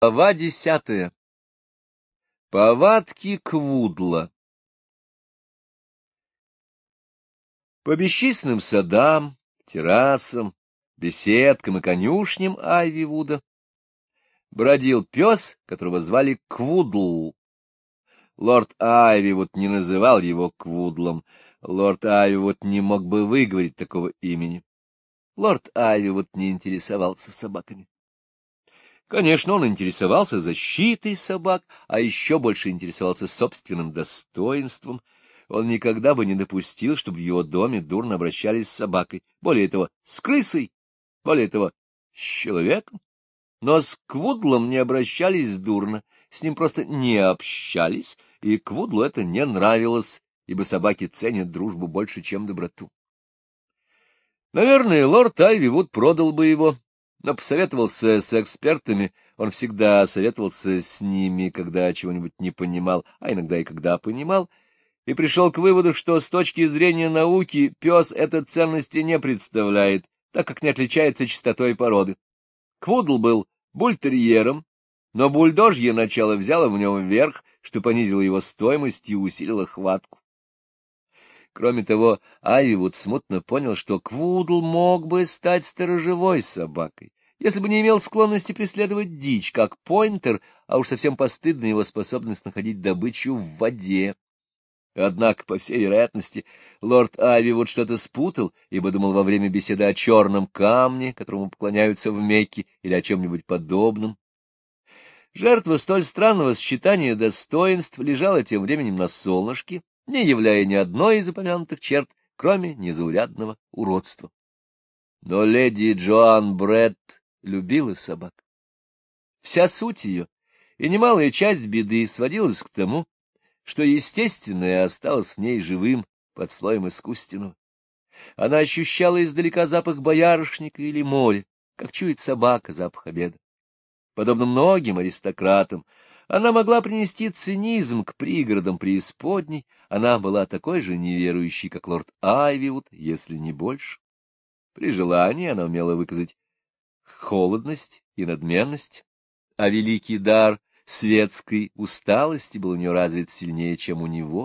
Глава 10. Повадки Квудла. По бесчисленным садам, террасам, беседкам и конюшням Айвивуда бродил пес, которого звали Квудл. Лорд Айвивуд не называл его Квудлом. Лорд Айвивуд не мог бы выговорить такого имени. Лорд Айвивуд не интересовался собаками. Конечно, он интересовался защитой собак, а еще больше интересовался собственным достоинством. Он никогда бы не допустил, чтобы в его доме дурно обращались с собакой, более того, с крысой, более того, с человеком. Но с Квудлом не обращались дурно, с ним просто не общались, и Квудлу это не нравилось, ибо собаки ценят дружбу больше, чем доброту. Наверное, лорд Айвивуд продал бы его, но посоветовался с экспертами, он всегда советовался с ними, когда чего-нибудь не понимал, а иногда и когда понимал, и пришел к выводу, что с точки зрения науки пес этой ценности не представляет, так как не отличается чистотой породы. Квудл был бультерьером, но бульдожье начало взяло в нем верх, что понизило его стоимость и усилило хватку. Кроме того, Айвивуд смутно понял, что Квудл мог бы стать сторожевой собакой, если бы не имел склонности преследовать дичь, как пойнтер, а уж совсем постыдна его способность находить добычу в воде. Однако, по всей вероятности, лорд Айвивуд что-то спутал, ибо думал во время беседы о черном камне, которому поклоняются в Мекке, или о чем-нибудь подобном. Жертва столь странного сочетания достоинств лежала тем временем на солнышке, не являя ни одной из упомянутых черт, кроме незаурядного уродства. Но леди Джоан Бретт любила собак. Вся суть ее и немалая часть беды сводилась к тому, что естественное осталось в ней живым под слоем искусственного. Она ощущала издалека запах боярышника или моря, как чует собака запах обеда. Подобно многим аристократам, она могла принести цинизм к пригородам преисподней, она была такой же неверующей, как лорд Айвивуд, если не больше. При желании она умела выказать холодность и надменность, а великий дар светской усталости был у нее развит сильнее, чем у него.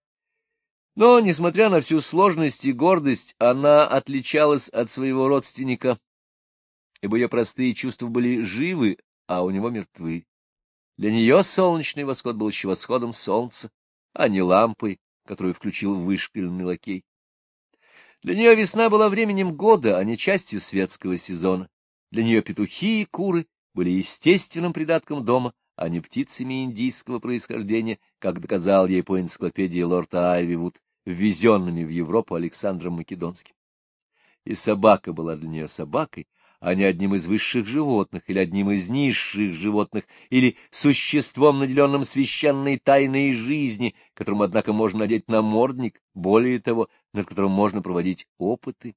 Но, несмотря на всю сложность и гордость, она отличалась от своего родственника, ибо ее простые чувства были живы, а у него мертвы. Для нее солнечный восход был еще восходом солнца, а не лампой, которую включил вышпиленный лакей. Для нее весна была временем года, а не частью светского сезона. Для нее петухи и куры были естественным придатком дома, а не птицами индийского происхождения, как доказал ей по энциклопедии лорд Айвивуд, ввезенными в Европу Александром Македонским. И собака была для нее собакой, а не одним из высших животных, или одним из низших животных, или существом, наделенным священной тайной жизни, которому, однако, можно надеть намордник, более того, над которым можно проводить опыты.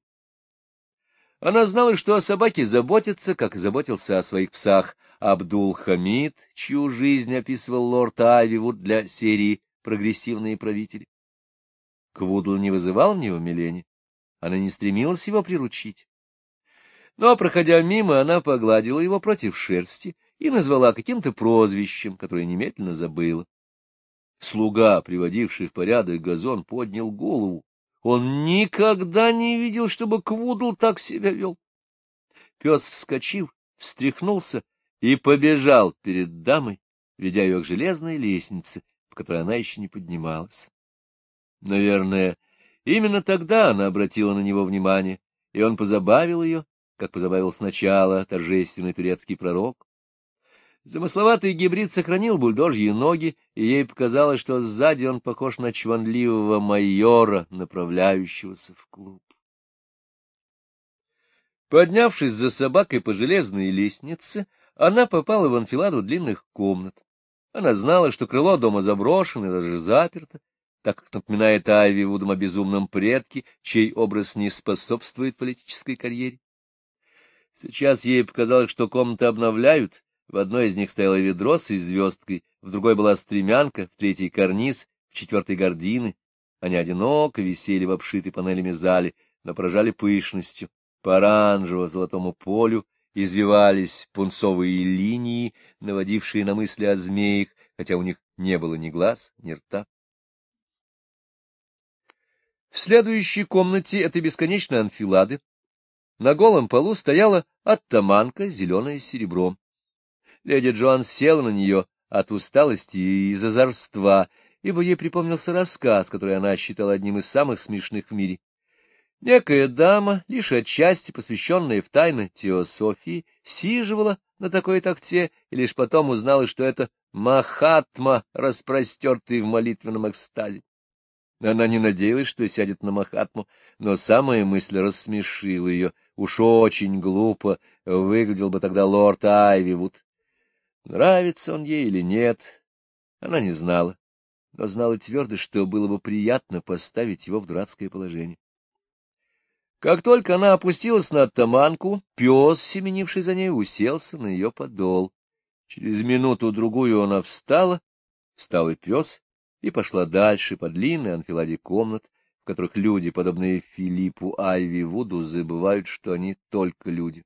Она знала, что о собаке заботятся, как заботился о своих псах Абдул-Хамид, чью жизнь описывал лорд Айвивуд для серии «Прогрессивные правители». Квудл не вызывал в нее умиления, она не стремилась его приручить. Но, проходя мимо, она погладила его против шерсти и назвала каким-то прозвищем, которое немедленно забыла. Слуга, приводивший в порядок газон, поднял голову. Он никогда не видел, чтобы Квудл так себя вел. Пес вскочил, встряхнулся и побежал перед дамой, ведя ее к железной лестнице, по которой она еще не поднималась. Наверное, именно тогда она обратила на него внимание, и он позабавил ее, как позабавил сначала торжественный турецкий пророк. Замысловатый гибрид сохранил бульдожьи ноги, и ей показалось, что сзади он похож на чванливого майора, направляющегося в клуб. Поднявшись за собакой по железной лестнице, она попала в анфиладу длинных комнат. Она знала, что крыло дома заброшено и даже заперто, так как напоминает Айвивудом о безумном предке, чей образ не способствует политической карьере. Сейчас ей показалось, что комнаты обновляют. В одной из них стояло ведро с звездкой, в другой была стремянка, в третьей — карниз, в четвертой — гардины. Они одиноко висели в обшитой панелями зале, но поражали пышностью, по оранжево-золотому полю извивались пунцовые линии, наводившие на мысли о змеях, хотя у них не было ни глаз, ни рта. В следующей комнате этой бесконечной анфилады на голом полу стояла оттаманка, зеленая с серебром. Леди Джоан села на нее от усталости и из озорства, ибо ей припомнился рассказ, который она считала одним из самых смешных в мире. Некая дама, лишь отчасти посвященная в тайны теософии, сиживала на такой такте и лишь потом узнала, что это Махатма, распростертый в молитвенном экстазе. Она не надеялась, что сядет на Махатму, но самая мысль рассмешила ее. Уж очень глупо выглядел бы тогда лорд Айвивуд. Нравится он ей или нет, она не знала, но знала твердо, что было бы приятно поставить его в дурацкое положение. Как только она опустилась на оттаманку, пес, семенивший за ней, уселся на ее подол. Через минуту-другую она встал и пес, и пошла дальше по длинной анфиладе комнат, в которых люди, подобные Филиппу Айвивуду, забывают, что они только люди.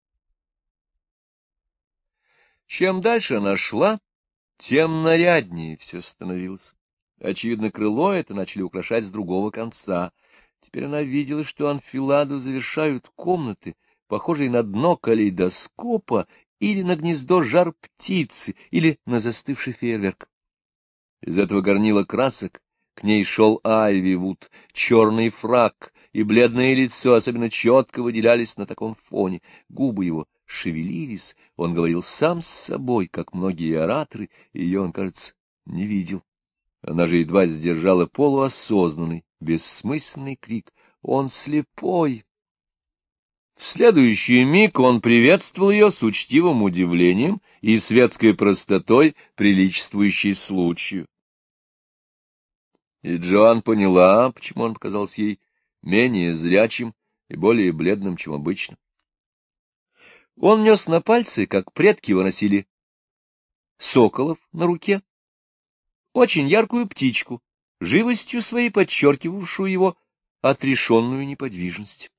Чем дальше она шла, тем наряднее все становилось. Очевидно, крыло это начали украшать с другого конца. Теперь она видела, что анфиладу завершают комнаты, похожие на дно калейдоскопа или на гнездо жар-птицы, или на застывший фейерверк. Из этого горнила красок к ней шел Айвивуд, черный фрак и бледное лицо особенно четко выделялись на таком фоне, губы его шевелились, он говорил сам с собой, как многие ораторы, и ее он, кажется, не видел. Она же едва сдержала полуосознанный, бессмысленный крик: «Он слепой!». В следующий миг он приветствовал ее с учтивым удивлением и светской простотой, приличествующей случаю. И Джоан поняла, почему он показался ей менее зрячим и более бледным, чем обычно. Он нес на пальце, как предки его носили соколов на руке, очень яркую птичку, живостью своей подчеркивавшую его отрешенную неподвижность.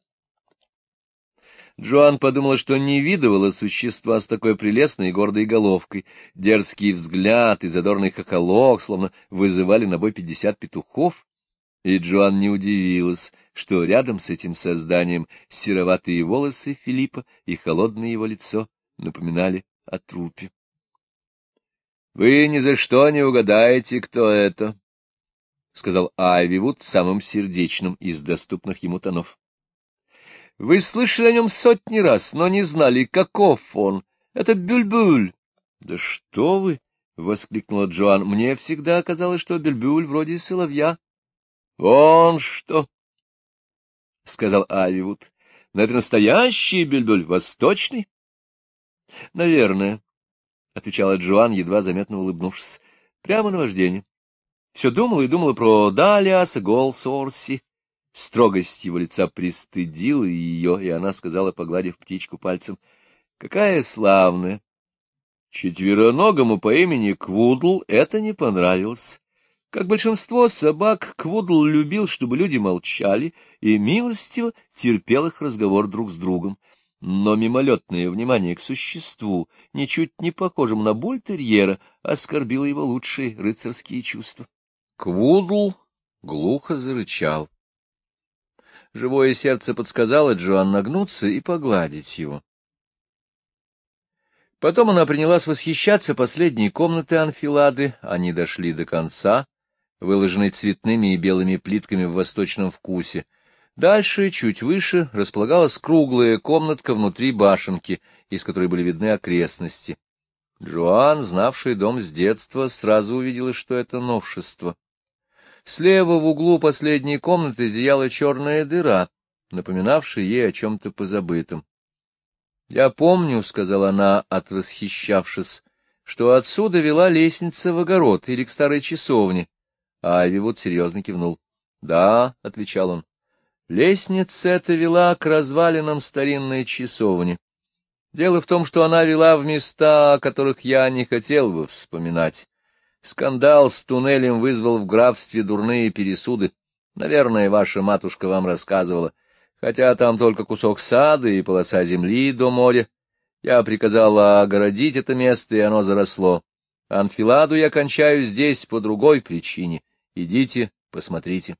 Джоан подумала, что не видывала существа с такой прелестной и гордой головкой. Дерзкий взгляд и задорный хохолок словно вызывали на бой 50 петухов. И Джоан не удивилась, что рядом с этим созданием сероватые волосы Филиппа и холодное его лицо напоминали о трупе. — Вы ни за что не угадаете, кто это, — сказал Айвивуд самым сердечным из доступных ему тонов. — Вы слышали о нем сотни раз, но не знали, каков он. Это Бюльбюль. — Да что вы! — воскликнула Джоан. — Мне всегда казалось, что Бюльбюль вроде соловья. — Вон что! — сказал Айвивуд. — Но это настоящий Бюльбюль, восточный? — Наверное, — отвечала Джоан, едва заметно улыбнувшись. — Прямо наваждение. Все думала и думала про Далиаса Голсорси. Строгость его лица пристыдила ее, и она сказала, погладив птичку пальцем: — Какая славная! Четвероногому по имени Квудл это не понравилось. Как большинство собак, Квудл любил, чтобы люди молчали, и милостиво терпел их разговор друг с другом. Но мимолетное внимание к существу, ничуть не похожему на бультерьера, оскорбило его лучшие рыцарские чувства. Квудл глухо зарычал. Живое сердце подсказало Джоан нагнуться и погладить его. Потом она принялась восхищаться последней комнатой анфилады. Они дошли до конца, выложенной цветными и белыми плитками в восточном вкусе. Дальше, чуть выше, располагалась круглая комнатка внутри башенки, из которой были видны окрестности. Джоан, знавшая дом с детства, сразу увидела, что это новшество. Слева в углу последней комнаты зияла черная дыра, напоминавшая ей о чем-то позабытом. — Я помню, — сказала она, отвосхищавшись, — что отсюда вела лестница в огород или к старой часовне. Айвивуд серьезно кивнул. — Да, — отвечал он, — лестница эта вела к развалинам старинной часовни. Дело в том, что она вела в места, о которых я не хотел бы вспоминать. Скандал с туннелем вызвал в графстве дурные пересуды. Наверное, ваша матушка вам рассказывала. Хотя там только кусок сада и полоса земли до моря. Я приказал огородить это место, и оно заросло. Анфиладу я кончаю здесь по другой причине. Идите, посмотрите.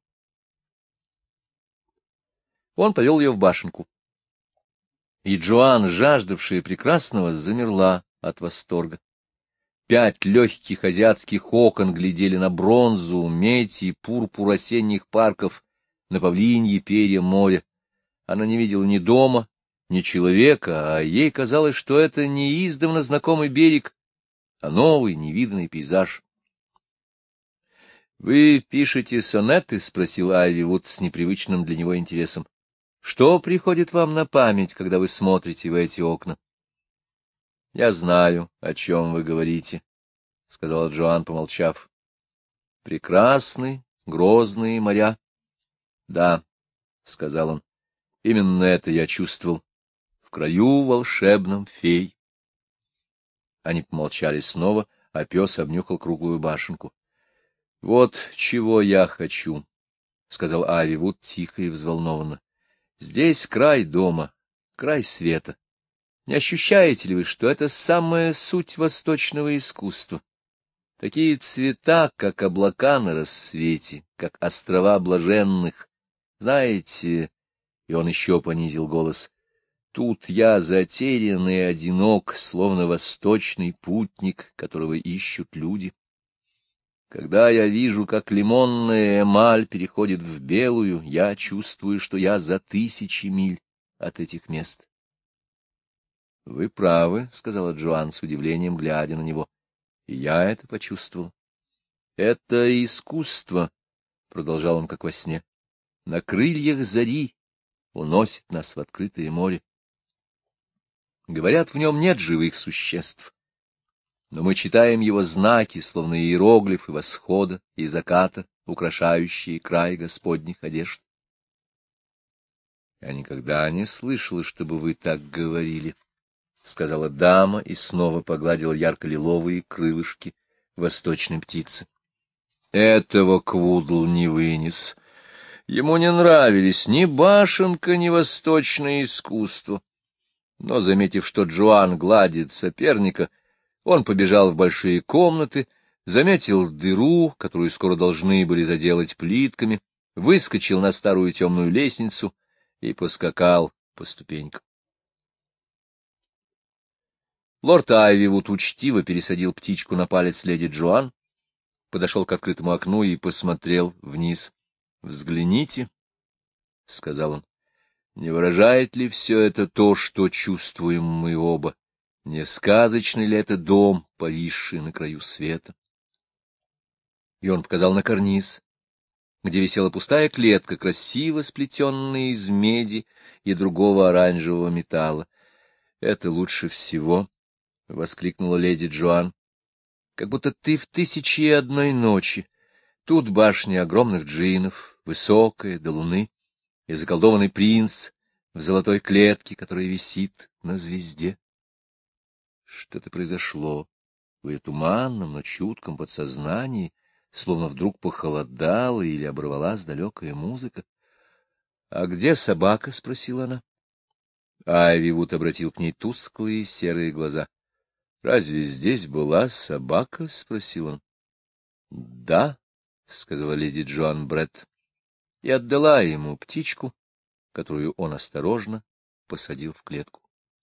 Он повел ее в башенку. И Джоан, жаждавшая прекрасного, замерла от восторга. 5 легких азиатских окон глядели на бронзу, медь и пурпур осенних парков, на павлиньи перья моря. Она не видела ни дома, ни человека, а ей казалось, что это не издавна знакомый берег, а новый, невиданный пейзаж. — Вы пишете сонеты? — спросил Айвивуд с непривычным для него интересом. — Что приходит вам на память, когда вы смотрите в эти окна? — Я знаю, о чем вы говорите, — сказала Джоан, помолчав. — Прекрасные, грозные моря. — Да, — сказал он, — именно это я чувствовал в краю волшебном фей. Они помолчали снова, а пес обнюхал круглую башенку. — Вот чего я хочу, — сказал Айвивуд тихо и взволнованно. — Здесь край дома, край света. Не ощущаете ли вы, что это самая суть восточного искусства? Такие цвета, как облака на рассвете, как острова блаженных. Знаете, и он еще понизил голос, тут я затерян и одинок, словно восточный путник, которого ищут люди. Когда я вижу, как лимонная эмаль переходит в белую, я чувствую, что я за 1000 миль от этих мест. — Вы правы, — сказала Джоан с удивлением, глядя на него. И я это почувствовал. — Это искусство, — продолжал он как во сне, — на крыльях зари уносит нас в открытое море. Говорят, в нем нет живых существ, но мы читаем его знаки, словно иероглифы восхода и заката, украшающие край Господних одежд. — Я никогда не слышала, чтобы вы так говорили, — сказала дама и снова погладила ярко-лиловые крылышки восточной птицы. Этого Квудл не вынес. Ему не нравились ни башенка, ни восточное искусство. Но, заметив, что Джоан гладит соперника, он побежал в большие комнаты, заметил дыру, которую скоро должны были заделать плитками, выскочил на старую темную лестницу и поскакал по ступенькам. Лорд Айвивуд учтиво пересадил птичку на палец леди Джоан, подошел к открытому окну и посмотрел вниз. — Взгляните, — сказал он, — не выражает ли все это то, что чувствуем мы оба? Не сказочный ли это дом, повисший на краю света? И он показал на карниз, где висела пустая клетка, красиво сплетенная из меди и другого оранжевого металла. — Это лучше всего, — воскликнула леди Джоан, — как будто ты в 1001 ночи. Тут башня огромных джиннов, высокая, до луны, и заколдованный принц в золотой клетке, которая висит на звезде. Что-то произошло в ее туманном, но чутком подсознании, словно вдруг похолодала или оборвалась далекая музыка. — А где собака? — спросила она. Айвивуд обратил к ней тусклые серые глаза. — Разве здесь была собака? — спросил он. — Да, — сказала леди Джоан Бретт, и отдала ему птичку, которую он осторожно посадил в клетку.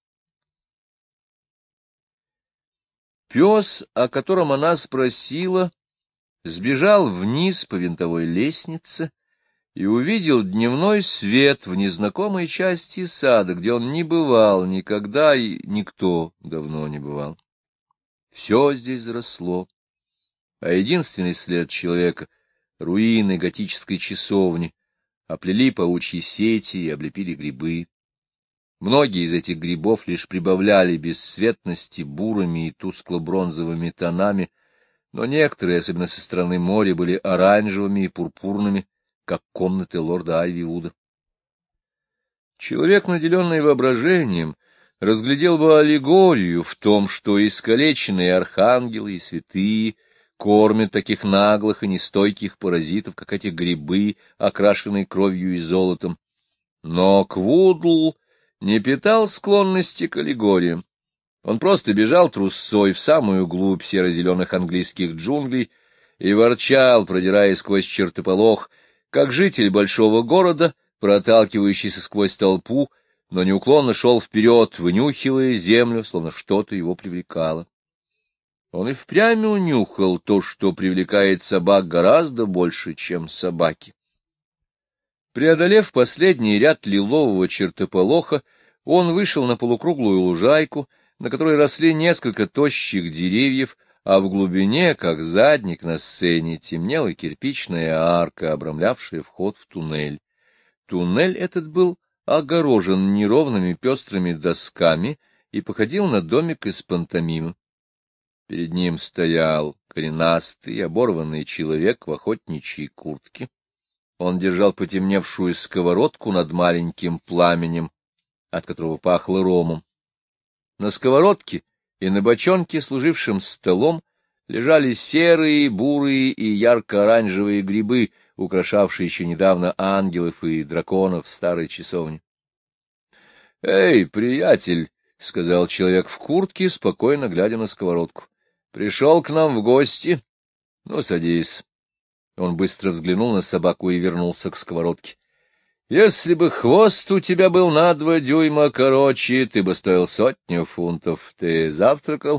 Пес, о котором она спросила, сбежал вниз по винтовой лестнице и увидел дневной свет в незнакомой части сада, где он не бывал никогда и никто давно не бывал. Все здесь заросло, а единственный след человека — руины готической часовни — оплели паучьи сети и облепили грибы. Многие из этих грибов лишь прибавляли бесцветности бурыми и тускло-бронзовыми тонами, но некоторые, особенно со стороны моря, были оранжевыми и пурпурными, как комнаты лорда Айвивуда. Человек, наделенный воображением, разглядел бы аллегорию в том, что искалеченные архангелы и святые кормят таких наглых и нестойких паразитов, как эти грибы, окрашенные кровью и золотом. Но Квудл не питал склонности к аллегориям. Он просто бежал трусцой в самую глубь серо-зеленых английских джунглей и ворчал, продираясь сквозь чертополох, как житель большого города, проталкивающийся сквозь толпу, но неуклонно шел вперед, вынюхивая землю, словно что-то его привлекало. Он и впрямь унюхал то, что привлекает собак гораздо больше, чем собаки. Преодолев последний ряд лилового чертополоха, он вышел на полукруглую лужайку, на которой росли несколько тощих деревьев, а в глубине, как задник на сцене, темнела кирпичная арка, обрамлявшая вход в туннель. Туннель этот был огорожен неровными пестрыми досками и походил на домик из пантомимы. Перед ним стоял коренастый, оборванный человек в охотничьей куртке. Он держал потемневшую сковородку над маленьким пламенем, от которого пахло ромом. На сковородке и на бочонке, служившем столом, лежали серые, бурые и ярко-оранжевые грибы, украшавшие еще недавно ангелов и драконов старой часовни. — Эй, приятель! — сказал человек в куртке, спокойно глядя на сковородку. — Пришел к нам в гости? Ну, садись. Он быстро взглянул на собаку и вернулся к сковородке. — Если бы хвост у тебя был на 2 дюйма короче, ты бы стоил 100 фунтов. Ты завтракал?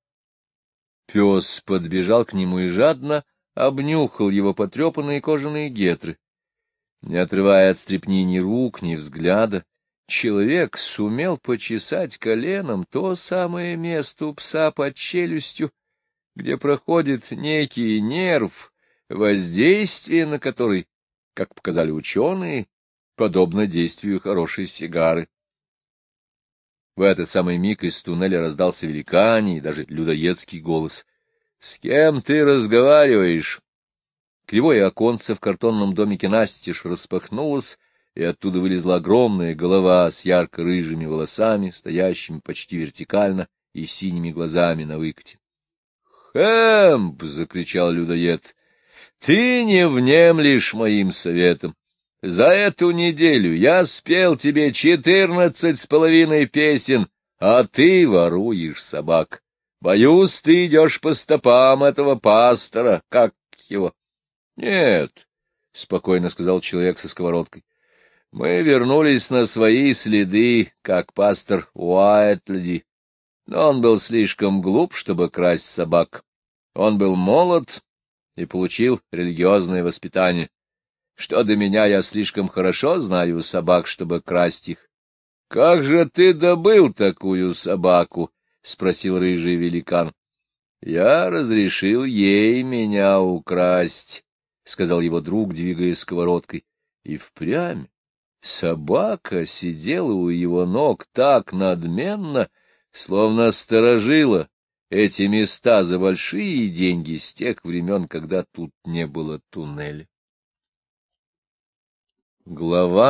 Пес подбежал к нему и жадно обнюхал его потрепанные кожаные гетры. Не отрывая от стрепни ни рук, ни взгляда, человек сумел почесать коленом то самое место у пса под челюстью, где проходит некий нерв, воздействие на который, как показали ученые, подобно действию хорошей сигары. В этот самый миг из туннеля раздался великаний и даже людоедский голос. — С кем ты разговариваешь? Кривое оконце в картонном домике настежь распахнулось, и оттуда вылезла огромная голова с ярко-рыжими волосами, стоящими почти вертикально и синими глазами на выкате. — Хэмп! — закричал людоед. — Ты не внемлешь моим советом. За эту неделю я спел тебе 14,5 песен, а ты воруешь собак. Боюсь, ты идешь по стопам этого пастора, как его. — Нет, — спокойно сказал человек со сковородкой. — Мы вернулись на свои следы, как пастор Уайтлди. Но он был слишком глуп, чтобы красть собак. Он был молод и получил религиозное воспитание. Что до меня, я слишком хорошо знаю собак, чтобы красть их. — Как же ты добыл такую собаку? — спросил рыжий великан. — Я разрешил ей меня украсть, — сказал его друг, двигая сковородкой. И впрямь собака сидела у его ног так надменно, словно сторожила эти места за большие деньги с тех времен, когда тут не было туннеля. Глава